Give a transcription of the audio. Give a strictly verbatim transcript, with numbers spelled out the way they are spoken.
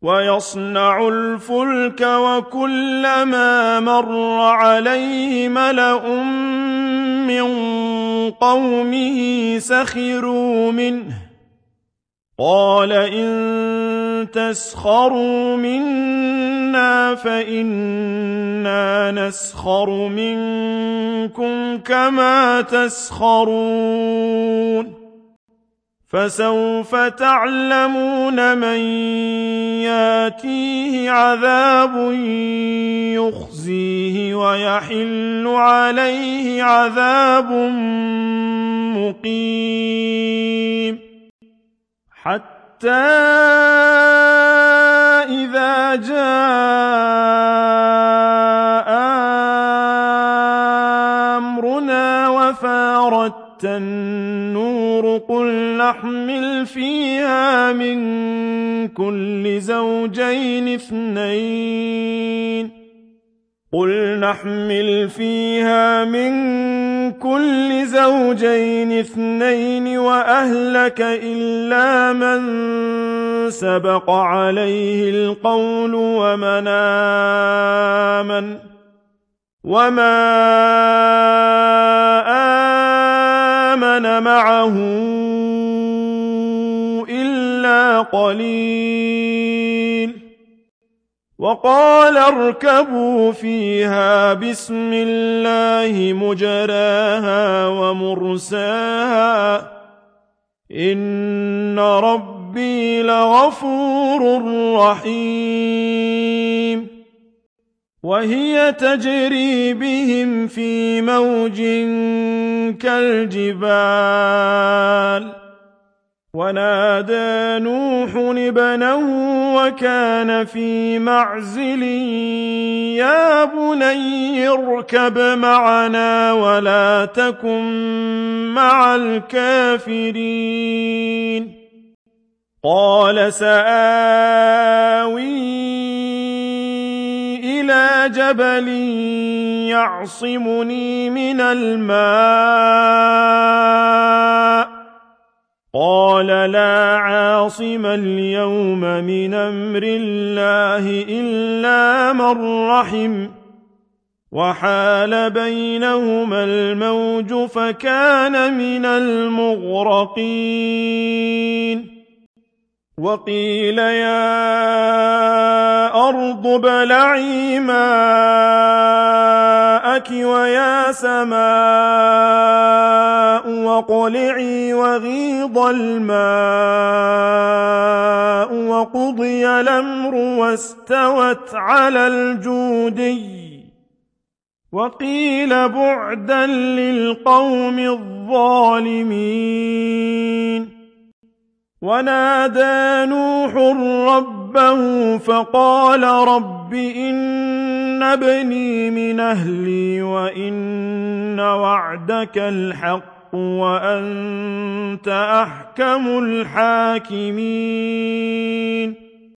ويصنع الفلك وكلما مر عليه ملأ من قومه سخروا منه قال إن تسخروا منا فإنا نسخر منكم كما تسخرون فسوف تعلمون من ياتيه عذاب يخزيه ويحل عليه عذاب مقيم حتى إذا جاء أمرنا وفارت النور قل نحمل فيها من كل زوجين اثنين قل نحمل فيها من كل زوجين اثنين وأهلك إلا من سبق عليه القول ومن آمن وما آمن معه إلا قليل وقال اركبوا فيها بسم الله مجراها ومرساها إن ربي لغفور رحيم وهي تجري بهم في موج كالجبال ونادى نوح ابنه وكان في معزل يا بني اركب معنا ولا تكن مع الكافرين قال سآوي إلى جبل يعصمني من الماء قال لا عاصم اليوم من أمر الله إلا من رحم وحال بينهما الموج فكان من المغرقين وقيل يا أرض ابلعي ماءك ويا سماء واقلعي وغيض الماء وقضي الأمر واستوت على الجودي وقيل بعدا للقوم الظالمين ونادى نوح ربه فقال رب إن ابني من أهلي وإن وعدك الحق وأنت أحكم الحاكمين